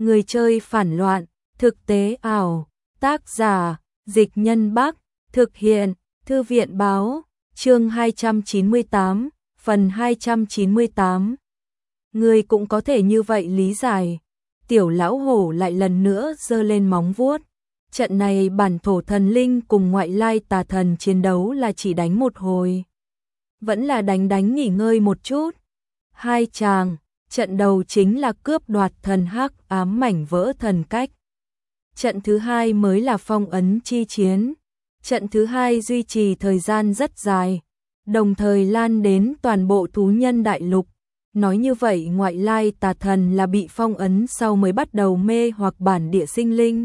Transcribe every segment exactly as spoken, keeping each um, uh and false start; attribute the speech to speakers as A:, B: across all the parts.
A: Người chơi phản loạn, thực tế ảo, tác giả, Dịch Nhân Bắc, thực hiện, Thư viện báo, chương hai trăm chín mươi tám, phần hai trăm chín mươi tám. Người cũng có thể như vậy lý giải. Tiểu lão hổ lại lần nữa giơ lên móng vuốt. Trận này bản thổ thần linh cùng ngoại lai tà thần chiến đấu là chỉ đánh một hồi. Vẫn là đánh đánh nghỉ ngơi một chút. Hai chàng, trận đầu chính là cướp đoạt thần hắc ám mảnh vỡ thần cách. Trận thứ hai mới là phong ấn chi chiến. Trận thứ hai duy trì thời gian rất dài, đồng thời lan đến toàn bộ thú nhân đại lục. Nói như vậy ngoại lai tà thần là bị phong ấn sau mới bắt đầu mê hoặc bản địa sinh linh.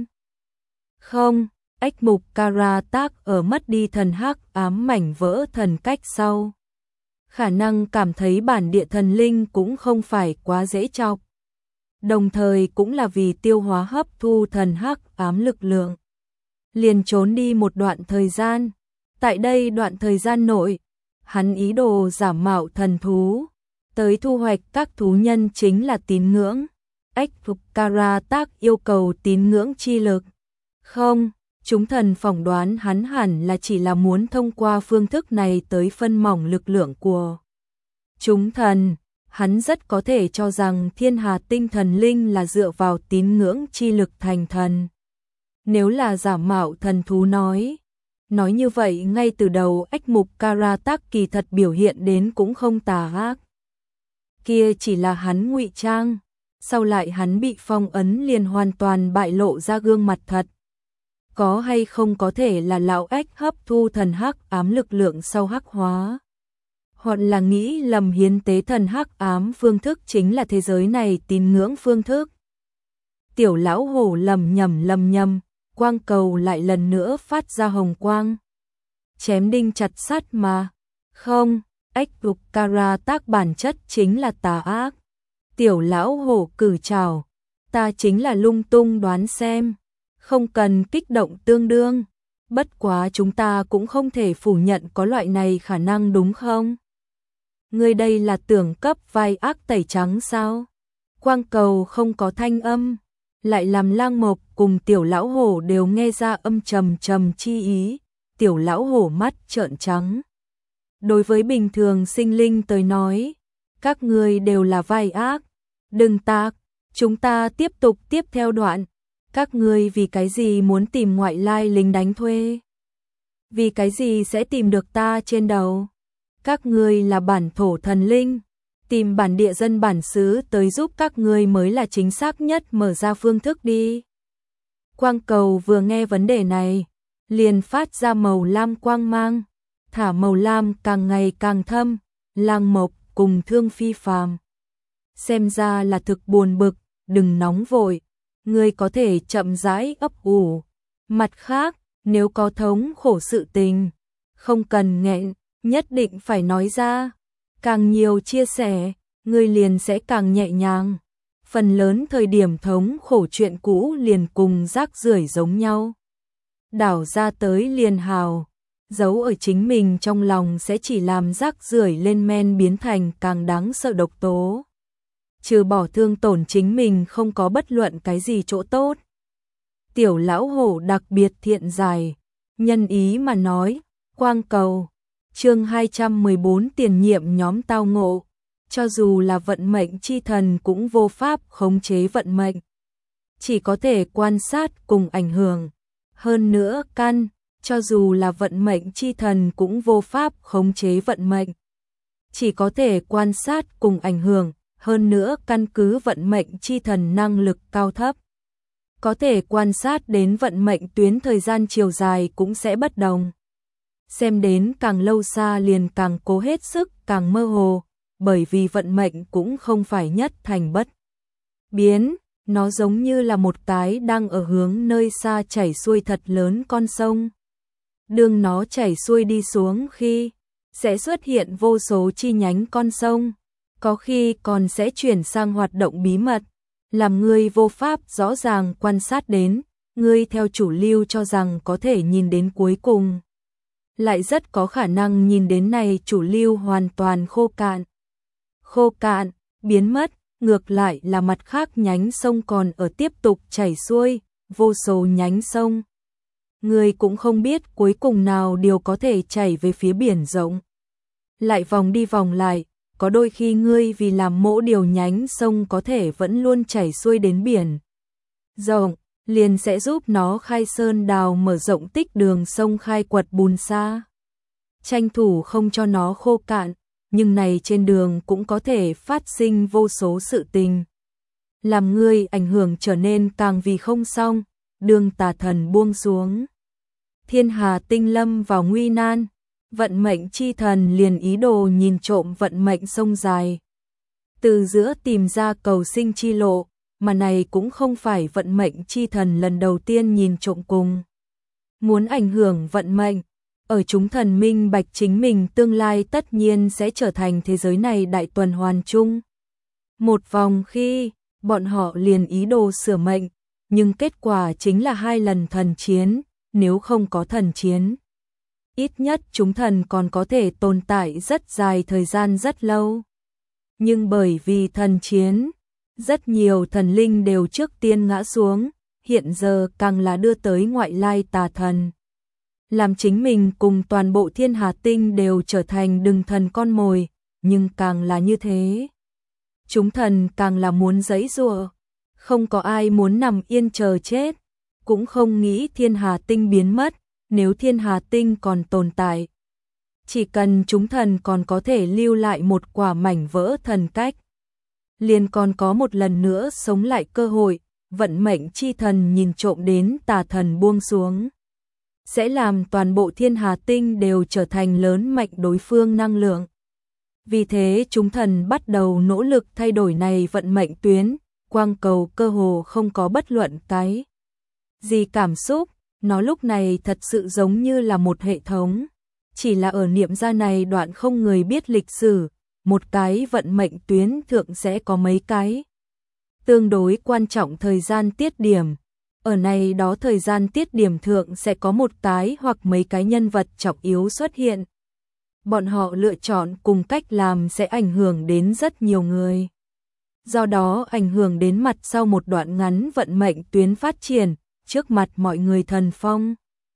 A: Không, ách mục Karatak ở mất đi thần hắc ám mảnh vỡ thần cách sau. Khả năng cảm thấy bản địa thần linh cũng không phải quá dễ chọc. Đồng thời cũng là vì tiêu hóa hấp thu thần hắc ám lực lượng. Liền trốn đi một đoạn thời gian. Tại đây đoạn thời gian nội, hắn ý đồ giả mạo thần thú, tới thu hoạch các thú nhân chính là tín ngưỡng. Ách Phục Karatak yêu cầu tín ngưỡng chi lực. Không, chúng thần phỏng đoán hắn hẳn là chỉ là muốn thông qua phương thức này tới phân mỏng lực lượng của chúng thần. Hắn rất có thể cho rằng thiên hà tinh thần linh là dựa vào tín ngưỡng chi lực thành thần. Nếu là giả mạo thần thú nói, nói như vậy ngay từ đầu ách mục Karatak kỳ thật biểu hiện đến cũng không tà ác. Kia chỉ là hắn ngụy trang, sau lại hắn bị phong ấn liền hoàn toàn bại lộ ra gương mặt thật. Có hay không có thể là lão ách hấp thu thần hắc ám lực lượng sau hắc hóa? Hoặc là nghĩ lầm hiến tế thần hắc ám phương thức chính là thế giới này tín ngưỡng phương thức. Tiểu lão hổ lầm nhầm lầm nhầm, quang cầu lại lần nữa phát ra hồng quang. Chém đinh chặt sắt mà. Không, ách Phục Karatak bản chất chính là tà ác. Tiểu lão hổ cử trảo, ta chính là lung tung đoán xem. Không cần kích động tương đương. Bất quá chúng ta cũng không thể phủ nhận có loại này khả năng đúng không? Ngươi đây là tưởng cấp vai ác tẩy trắng sao? Quang cầu không có thanh âm, lại làm Lang Mộc cùng tiểu lão hổ đều nghe ra âm trầm trầm chi ý. Tiểu lão hổ mắt trợn trắng. Đối với bình thường sinh linh tới nói, các ngươi đều là vai ác. Đừng tạc, chúng ta tiếp tục tiếp theo đoạn. Các ngươi vì cái gì muốn tìm ngoại lai lính đánh thuê? Vì cái gì sẽ tìm được ta trên đầu? Các ngươi là bản thổ thần linh, tìm bản địa dân bản xứ tới giúp các ngươi mới là chính xác nhất, mở ra phương thức đi. Quang cầu vừa nghe vấn đề này, liền phát ra màu lam quang mang, thả màu lam càng ngày càng thâm. Lang Mộc cùng Thương Phi Phàm xem ra là thực buồn bực, đừng nóng vội, ngươi có thể chậm rãi ấp ủ. Mặt khác, nếu có thống khổ sự tình, không cần nghẹn, nhất định phải nói ra. Càng nhiều chia sẻ, ngươi liền sẽ càng nhẹ nhàng. Phần lớn thời điểm thống khổ chuyện cũ liền cùng rác rưởi giống nhau. Đảo ra tới liền hào, giấu ở chính mình trong lòng sẽ chỉ làm rác rưởi lên men biến thành càng đáng sợ độc tố. Trừ bỏ thương tổn chính mình không có bất luận cái gì chỗ tốt. Tiểu lão hổ đặc biệt thiện giải, nhân ý mà nói. Quang cầu, chương hai trăm mười bốn tiền nhiệm nhóm tao ngộ. Cho dù là vận mệnh chi thần cũng vô pháp khống chế vận mệnh, chỉ có thể quan sát cùng ảnh hưởng. Hơn nữa căn, cho dù là vận mệnh chi thần cũng vô pháp khống chế vận mệnh, chỉ có thể quan sát cùng ảnh hưởng. Hơn nữa căn cứ vận mệnh chi thần năng lực cao thấp, có thể quan sát đến vận mệnh tuyến thời gian chiều dài cũng sẽ bất đồng. Xem đến càng lâu xa liền càng cố hết sức, càng mơ hồ, bởi vì vận mệnh cũng không phải nhất thành bất biến, nó giống như là một cái đang ở hướng nơi xa chảy xuôi thật lớn con sông. Đường nó chảy xuôi đi xuống khi, sẽ xuất hiện vô số chi nhánh con sông. Có khi còn sẽ chuyển sang hoạt động bí mật, làm ngươi vô pháp rõ ràng quan sát đến, ngươi theo chủ lưu cho rằng có thể nhìn đến cuối cùng. Lại rất có khả năng nhìn đến này chủ lưu hoàn toàn khô cạn. Khô cạn, biến mất, ngược lại là mặt khác nhánh sông còn ở tiếp tục chảy xuôi, vô số nhánh sông. Ngươi cũng không biết cuối cùng nào đều có thể chảy về phía biển rộng. Lại vòng đi vòng lại, có đôi khi ngươi vì làm mỗi điều nhánh sông có thể vẫn luôn chảy xuôi đến biển rộng, liền sẽ giúp nó khai sơn đào mở rộng tích đường sông khai quật bùn xa. Tranh thủ không cho nó khô cạn, nhưng này trên đường cũng có thể phát sinh vô số sự tình. Làm ngươi ảnh hưởng trở nên càng vì không xong, đường tà thần buông xuống. Thiên hà tinh lâm vào nguy nan, vận mệnh chi thần liền ý đồ nhìn trộm vận mệnh sông dài. Từ giữa tìm ra cầu sinh chi lộ, mà này cũng không phải vận mệnh chi thần lần đầu tiên nhìn trộm cùng. Muốn ảnh hưởng vận mệnh, ở chúng thần minh bạch chính mình tương lai tất nhiên sẽ trở thành thế giới này đại tuần hoàn chung. Một vòng khi, bọn họ liền ý đồ sửa mệnh, nhưng kết quả chính là hai lần thần chiến, nếu không có thần chiến. Ít nhất chúng thần còn có thể tồn tại rất dài thời gian rất lâu. Nhưng bởi vì thần chiến, rất nhiều thần linh đều trước tiên ngã xuống, hiện giờ càng là đưa tới ngoại lai tà thần. Làm chính mình cùng toàn bộ thiên hà tinh đều trở thành đừng thần con mồi, nhưng càng là như thế. Chúng thần càng là muốn giãy giụa, không có ai muốn nằm yên chờ chết, cũng không nghĩ thiên hà tinh biến mất, nếu thiên hà tinh còn tồn tại. Chỉ cần chúng thần còn có thể lưu lại một quả mảnh vỡ thần cách, liền còn có một lần nữa sống lại cơ hội, vận mệnh chi thần nhìn trộm đến tà thần buông xuống. Sẽ làm toàn bộ thiên hà tinh đều trở thành lớn mạnh đối phương năng lượng. Vì thế chúng thần bắt đầu nỗ lực thay đổi này vận mệnh tuyến, quang cầu cơ hồ không có bất luận cái gì cảm xúc, nó lúc này thật sự giống như là một hệ thống. Chỉ là ở niệm ra này đoạn không người biết lịch sử, một cái vận mệnh tuyến thượng sẽ có mấy cái tương đối quan trọng thời gian tiết điểm. Ở này đó thời gian tiết điểm thượng sẽ có một cái hoặc mấy cái nhân vật trọng yếu xuất hiện. Bọn họ lựa chọn cùng cách làm sẽ ảnh hưởng đến rất nhiều người. Do đó ảnh hưởng đến mặt sau một đoạn ngắn vận mệnh tuyến phát triển, trước mặt mọi người thần phong.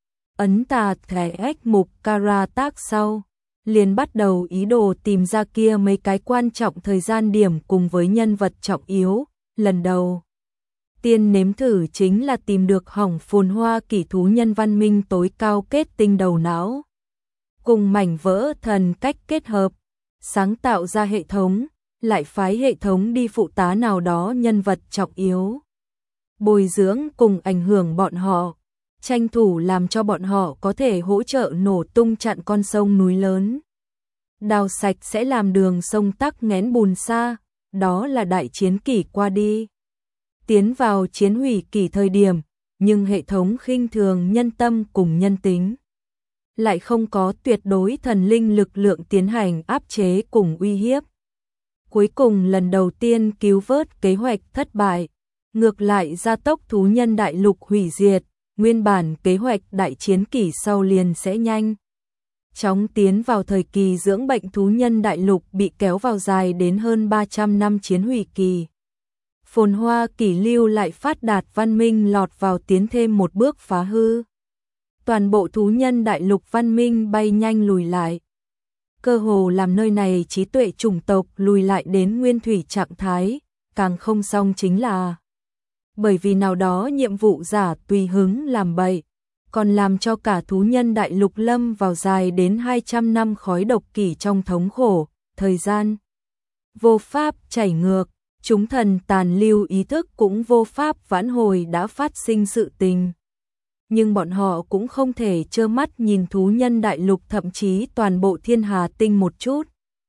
A: Ấn tà thẻ ếch mục Kara tác sau, liền bắt đầu ý đồ tìm ra kia mấy cái quan trọng thời gian điểm cùng với nhân vật trọng yếu. Lần đầu tiên nếm thử chính là tìm được hỏng phồn hoa kỷ thú nhân văn minh tối cao kết tinh đầu não. Cùng mảnh vỡ thần cách kết hợp, sáng tạo ra hệ thống, lại phái hệ thống đi phụ tá nào đó nhân vật trọng yếu. Bồi dưỡng cùng ảnh hưởng bọn họ, tranh thủ làm cho bọn họ có thể hỗ trợ nổ tung chặn con sông núi lớn. Đào sạch sẽ làm đường sông tắc nghẽn bùn xa, đó là đại chiến kỷ qua đi. Tiến vào chiến hủy kỷ thời điểm, nhưng hệ thống khinh thường nhân tâm cùng nhân tính. Lại không có tuyệt đối thần linh lực lượng tiến hành áp chế cùng uy hiếp. Cuối cùng lần đầu tiên cứu vớt kế hoạch thất bại, ngược lại gia tốc thú nhân đại lục hủy diệt, nguyên bản kế hoạch đại chiến kỷ sau liền sẽ nhanh chóng tiến vào thời kỳ dưỡng bệnh, thú nhân đại lục bị kéo vào dài đến hơn ba trăm năm chiến hủy kỳ. Phồn hoa kỷ lưu lại phát đạt văn minh lọt vào tiến thêm một bước phá hư. Toàn bộ thú nhân đại lục văn minh bay nhanh lùi lại. Cơ hồ làm nơi này trí tuệ chủng tộc lùi lại đến nguyên thủy trạng thái, càng không xong chính là bởi vì nào đó nhiệm vụ giả tùy hứng làm bậy, còn làm cho cả thú nhân đại lục lâm vào dài đến hai trăm năm khói độc kỷ trong thống khổ, thời gian vô pháp chảy ngược, chúng thần tàn lưu ý thức cũng vô pháp vãn hồi đã phát sinh sự tình. Nhưng bọn họ cũng không thể trơ mắt nhìn thú nhân đại lục thậm chí toàn bộ thiên hà tinh một chút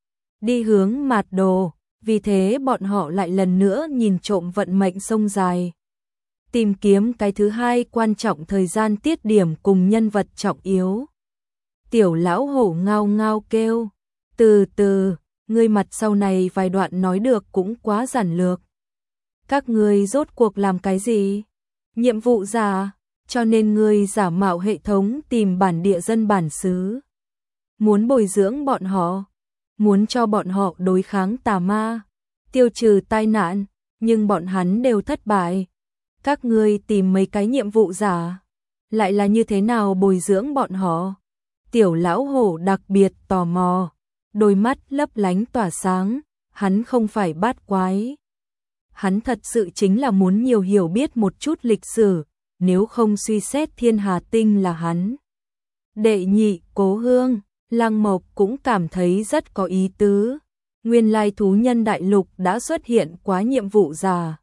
A: đi hướng mạt đồ, vì thế bọn họ lại lần nữa nhìn trộm vận mệnh sông dài. Tìm kiếm cái thứ hai quan trọng thời gian tiết điểm cùng nhân vật trọng yếu. Tiểu lão hổ ngao ngao kêu, từ từ, ngươi mặt sau này vài đoạn nói được cũng quá giản lược. Các ngươi rốt cuộc làm cái gì? Nhiệm vụ giả, cho nên ngươi giả mạo hệ thống tìm bản địa dân bản xứ. Muốn bồi dưỡng bọn họ, muốn cho bọn họ đối kháng tà ma. tiêu trừ tai nạn, nhưng bọn hắn đều thất bại. Các ngươi tìm mấy cái nhiệm vụ giả, lại là như thế nào bồi dưỡng bọn họ? Tiểu lão hổ đặc biệt tò mò, đôi mắt lấp lánh tỏa sáng, hắn không phải bát quái. Hắn thật sự chính là muốn nhiều hiểu biết một chút lịch sử, nếu không suy xét Thiên Hà Tinh là hắn. Đệ nhị, Cố Hương, Lăng Mộc cũng cảm thấy rất có ý tứ. Nguyên lai thú nhân đại lục đã xuất hiện quá nhiệm vụ giả.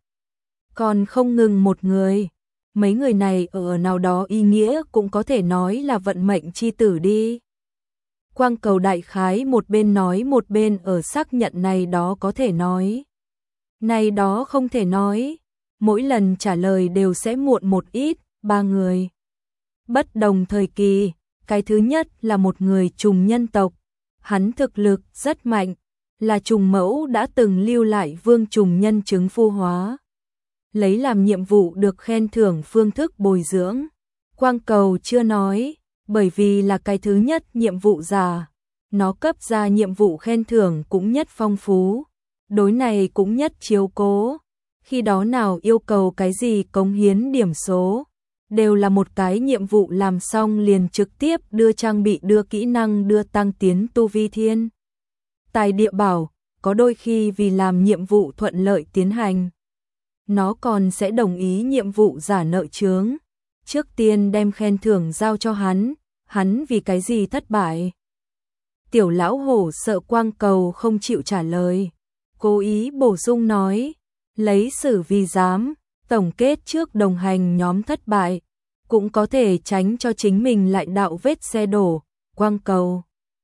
A: Còn không ngừng một người, mấy người này ở nào đó ý nghĩa cũng có thể nói là vận mệnh chi tử đi. Quang Cầu đại khái một bên nói một bên ở xác nhận này đó có thể nói. Này đó không thể nói, mỗi lần trả lời đều sẽ muộn một ít, ba người. Bất đồng thời kỳ, cái thứ nhất là một người trùng nhân tộc, hắn thực lực rất mạnh, là trùng mẫu đã từng lưu lại vương trùng nhân chứng phu hóa. Lấy làm nhiệm vụ được khen thưởng phương thức bồi dưỡng. Quang Cầu chưa nói, bởi vì là cái thứ nhất nhiệm vụ giả, nó cấp ra nhiệm vụ khen thưởng cũng nhất phong phú, đối này cũng nhất chiếu cố. Khi đó nào yêu cầu cái gì cống hiến điểm số, đều là một cái nhiệm vụ làm xong liền trực tiếp đưa trang bị đưa kỹ năng đưa tăng tiến tu vi thiên. Tài địa bảo, có đôi khi vì làm nhiệm vụ thuận lợi tiến hành, nó còn sẽ đồng ý nhiệm vụ giả nợ chướng. Trước tiên đem khen thưởng giao cho hắn, hắn vì cái gì thất bại? Tiểu lão hổ sợ Quang Cầu không chịu trả lời, cố ý bổ sung nói, lấy xử vì dám, tổng kết trước đồng hành nhóm thất bại, cũng có thể tránh cho chính mình lại đạo vết xe đổ. Quang Cầu,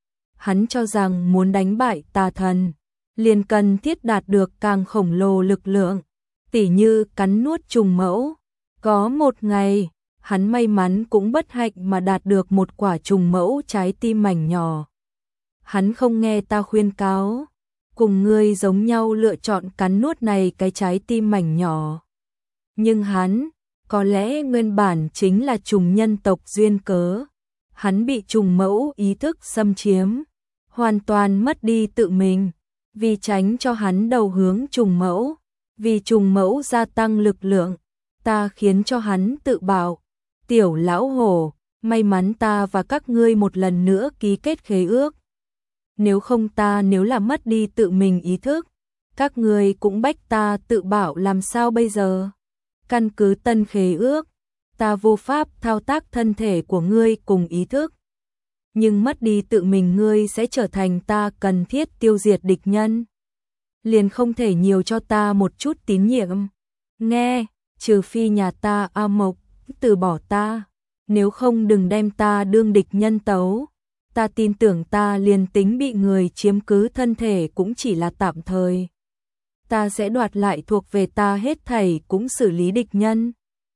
A: hắn cho rằng muốn đánh bại tà thần, liền cần thiết đạt được càng khổng lồ lực lượng, tỉ như cắn nuốt trùng mẫu. Có một ngày, hắn may mắn cũng bất hạnh mà đạt được một quả trùng mẫu trái tim mảnh nhỏ. Hắn không nghe ta khuyên cáo, cùng ngươi giống nhau lựa chọn cắn nuốt này cái trái tim mảnh nhỏ. Nhưng hắn, có lẽ nguyên bản chính là trùng nhân tộc duyên cớ. Hắn bị trùng mẫu ý thức xâm chiếm, hoàn toàn mất đi tự mình, vì tránh cho hắn đầu hướng trùng mẫu, vì trùng mẫu gia tăng lực lượng, ta khiến cho hắn tự bảo. Tiểu lão hổ, may mắn ta và các ngươi một lần nữa ký kết khế ước. Nếu không ta nếu là mất đi tự mình ý thức, các ngươi cũng bách ta tự bảo làm sao bây giờ? Căn cứ tân khế ước, ta vô pháp thao tác thân thể của ngươi cùng ý thức. Nhưng mất đi tự mình ngươi sẽ trở thành ta cần thiết tiêu diệt địch nhân. Liền không thể nhiều cho ta một chút tín nhiệm. Nghe, trừ phi nhà ta A Mộc từ bỏ ta, nếu không đừng đem ta đương địch nhân tấu. Ta tin tưởng ta liền tính bị người chiếm cứ thân thể cũng chỉ là tạm thời. Ta sẽ đoạt lại thuộc về ta hết thảy cũng xử lý địch nhân.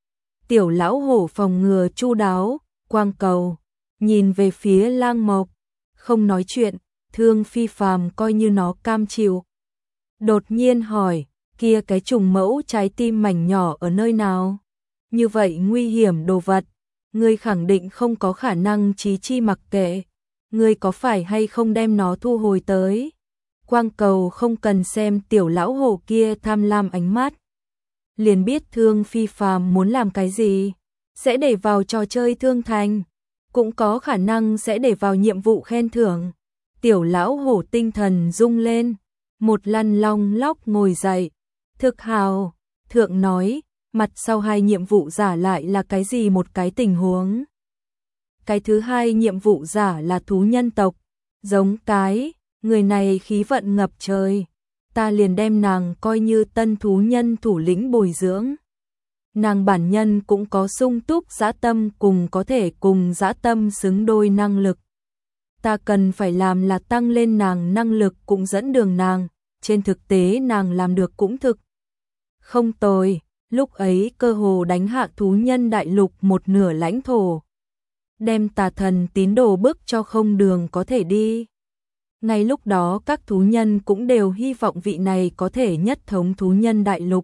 A: Tiểu lão hổ phòng ngừa chu đáo, Quang Cầu nhìn về phía Lang Mộc, không nói chuyện, Thương Phi Phàm coi như nó cam chịu. Đột nhiên hỏi, kia cái trùng mẫu trái tim mảnh nhỏ ở nơi nào? Như vậy nguy hiểm đồ vật, ngươi khẳng định không có khả năng trí chi mặc kệ. Ngươi có phải hay không đem nó thu hồi tới? Quang Cầu không cần xem tiểu lão hổ kia tham lam ánh mắt, liền biết Thương Phi Phàm muốn làm cái gì, sẽ để vào trò chơi thương thành, cũng có khả năng sẽ để vào nhiệm vụ khen thưởng. Tiểu lão hổ tinh thần rung lên, một lăn long lóc ngồi dậy. Thực hào, thượng nói, mặt sau hai nhiệm vụ giả lại là cái gì một cái tình huống? Cái thứ hai nhiệm vụ giả là thú nhân tộc, giống cái, người này khí vận ngập trời, ta liền đem nàng coi như tân thú nhân thủ lĩnh bồi dưỡng. Nàng bản nhân cũng có sung túc dã tâm cùng có thể cùng dã tâm xứng đôi năng lực. Ta cần phải làm là tăng lên nàng năng lực cũng dẫn đường nàng, trên thực tế nàng làm được cũng thực. Không tồi, lúc ấy cơ hồ đánh hạ thú nhân đại lục một nửa lãnh thổ. Đem tà thần tín đồ bức cho không đường có thể đi. Ngay lúc đó các thú nhân cũng đều hy vọng vị này có thể nhất thống thú nhân đại lục.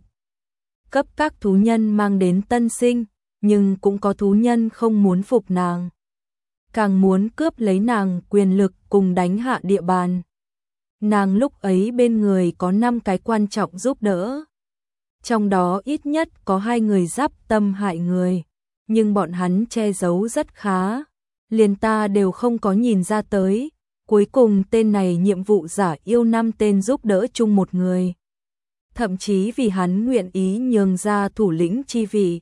A: Cấp các thú nhân mang đến tân sinh, nhưng cũng có thú nhân không muốn phục nàng. Càng muốn cướp lấy nàng quyền lực cùng đánh hạ địa bàn. nàng lúc ấy bên người có năm cái quan trọng giúp đỡ. Trong đó ít nhất có hai người giáp tâm hại người, nhưng bọn hắn che giấu rất khá, liền ta đều không có nhìn ra tới. Cuối cùng tên này nhiệm vụ giả yêu năm tên giúp đỡ chung một người. Thậm chí vì hắn nguyện ý nhường ra thủ lĩnh chi vị.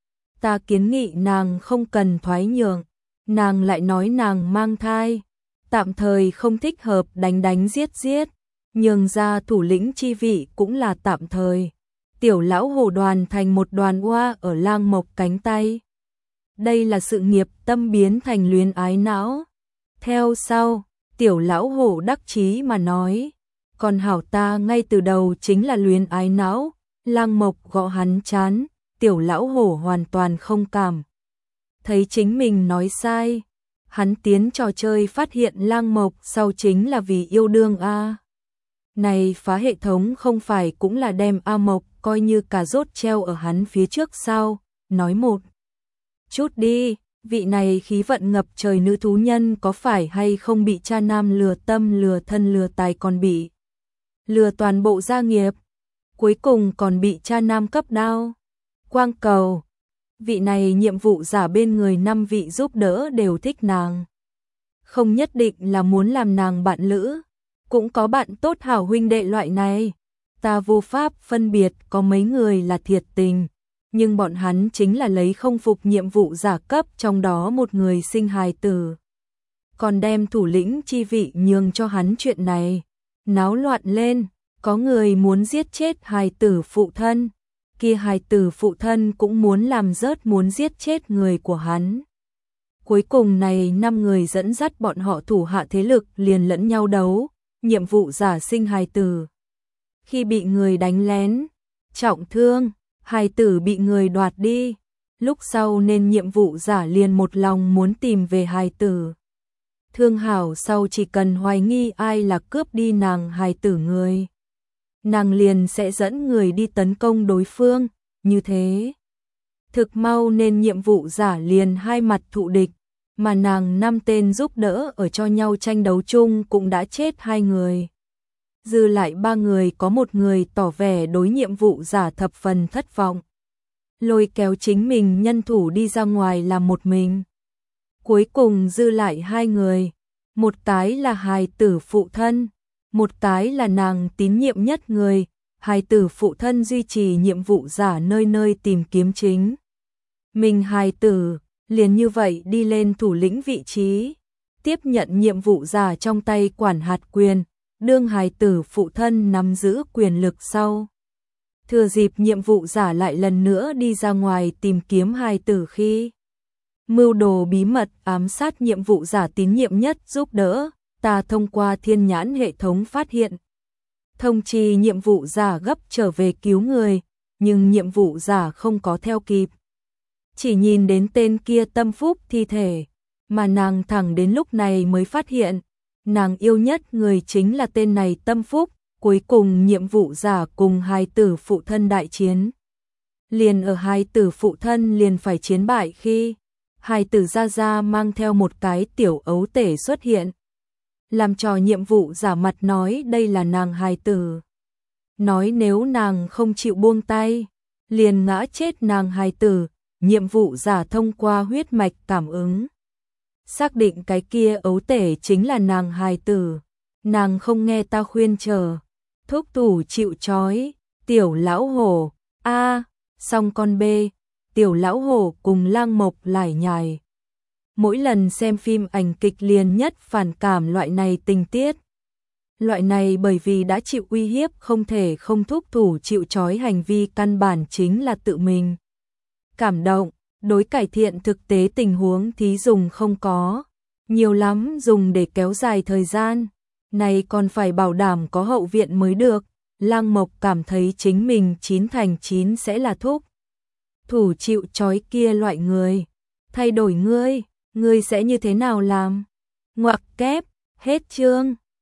A: Ta kiến nghị nàng không cần thoái nhường, nàng lại nói nàng mang thai, tạm thời không thích hợp đánh đánh giết giết, nhường ra thủ lĩnh chi vị cũng là tạm thời. Tiểu lão hổ đoàn thành một đoàn oa ở Lang Mộc cánh tay. Đây là sự nghiệp tâm biến thành luyến ái não. Theo sau, tiểu lão hổ đắc chí mà nói, còn hảo ta ngay từ đầu chính là luyến ái não. Lang Mộc gõ hắn chán, tiểu lão hổ hoàn toàn không cảm thấy chính mình nói sai. Hắn tiến trò chơi phát hiện Lang Mộc sau chính là vì yêu đương a. Này phá hệ thống không phải cũng là đem A Mộc coi như cà rốt treo ở hắn phía trước sao? Nói một chút đi, vị này khí vận ngập trời nữ thú nhân có phải hay không bị cha nam lừa tâm lừa thân lừa tài, còn bị lừa toàn bộ gia nghiệp, cuối cùng còn bị cha nam cấp đao. Quang cầu, vị này nhiệm vụ giả bên người năm vị giúp đỡ đều thích nàng. Không nhất định là muốn làm nàng bạn lữ, cũng có bạn tốt hảo huynh đệ loại này. Ta vô pháp phân biệt có mấy người là thiệt tình, nhưng bọn hắn chính là lấy không phục nhiệm vụ giả cấp trong đó một người sinh hài tử. Còn đem thủ lĩnh chi vị nhường cho hắn chuyện này. Náo loạn lên, có người muốn giết chết hài tử phụ thân, kia hài tử phụ thân cũng muốn làm rớt muốn giết chết người của hắn. Cuối cùng này năm người dẫn dắt bọn họ thủ hạ thế lực liền lẫn nhau đấu, nhiệm vụ giả sinh hài tử. Khi bị người đánh lén, trọng thương, hài tử bị người đoạt đi, lúc sau nên nhiệm vụ giả liền một lòng muốn tìm về hài tử. Thương hảo sau chỉ cần hoài nghi ai là cướp đi nàng hài tử người, nàng liền sẽ dẫn người đi tấn công đối phương, như thế. Thực mau nên nhiệm vụ giả liền hai mặt thụ địch, mà nàng năm tên giúp đỡ ở cho nhau tranh đấu chung cũng đã chết hai người. Dư lại ba người có một người tỏ vẻ đối nhiệm vụ giả thập phần thất vọng. Lôi kéo chính mình nhân thủ đi ra ngoài làm một mình. Cuối cùng dư lại hai người, một cái là hài tử phụ thân, một cái là nàng tín nhiệm nhất người. Hài tử phụ thân duy trì nhiệm vụ giả nơi nơi tìm kiếm chính mình hài tử, liền như vậy đi lên thủ lĩnh vị trí, tiếp nhận nhiệm vụ giả trong tay quản hạt quyền, đương hài tử phụ thân nắm giữ quyền lực sau. Thừa dịp nhiệm vụ giả lại lần nữa đi ra ngoài tìm kiếm hài tử khi mưu đồ bí mật ám sát nhiệm vụ giả tín nhiệm nhất giúp đỡ, ta thông qua thiên nhãn hệ thống phát hiện. Thông trì nhiệm vụ giả gấp trở về cứu người, nhưng nhiệm vụ giả không có theo kịp. Chỉ nhìn đến tên kia tâm phúc thi thể, mà nàng thẳng đến lúc này mới phát hiện, nàng yêu nhất người chính là tên này tâm phúc. Cuối cùng nhiệm vụ giả cùng hài tử phụ thân đại chiến. Liền ở hài tử phụ thân liền phải chiến bại khi hài tử Gia Gia mang theo một cái tiểu ấu tể xuất hiện. Làm trò nhiệm vụ giả mặt nói đây là nàng hài tử. Nói nếu nàng không chịu buông tay, liền ngã chết nàng hài tử. Nhiệm vụ giả thông qua huyết mạch cảm ứng, xác định cái kia ấu tể chính là nàng hài tử. Nàng không nghe ta khuyên chờ, thúc thủ chịu trói, tiểu lão hổ, a, xong con B, tiểu lão hổ cùng Lang Mộc lải nhải. Mỗi lần xem phim ảnh kịch liền nhất phản cảm loại này tình tiết. Loại này bởi vì đã chịu uy hiếp không thể không thúc thủ chịu trói hành vi căn bản chính là tự mình. Cảm động, đối cải thiện thực tế tình huống thí dùng không có, nhiều lắm dùng để kéo dài thời gian. Này còn phải bảo đảm có hậu viện mới được. Lang Mộc cảm thấy chính mình chín thành chín sẽ là thúc thủ chịu trói kia loại người. Thay đổi ngươi, ngươi sẽ như thế nào làm? Ngoặc kép, hết chương.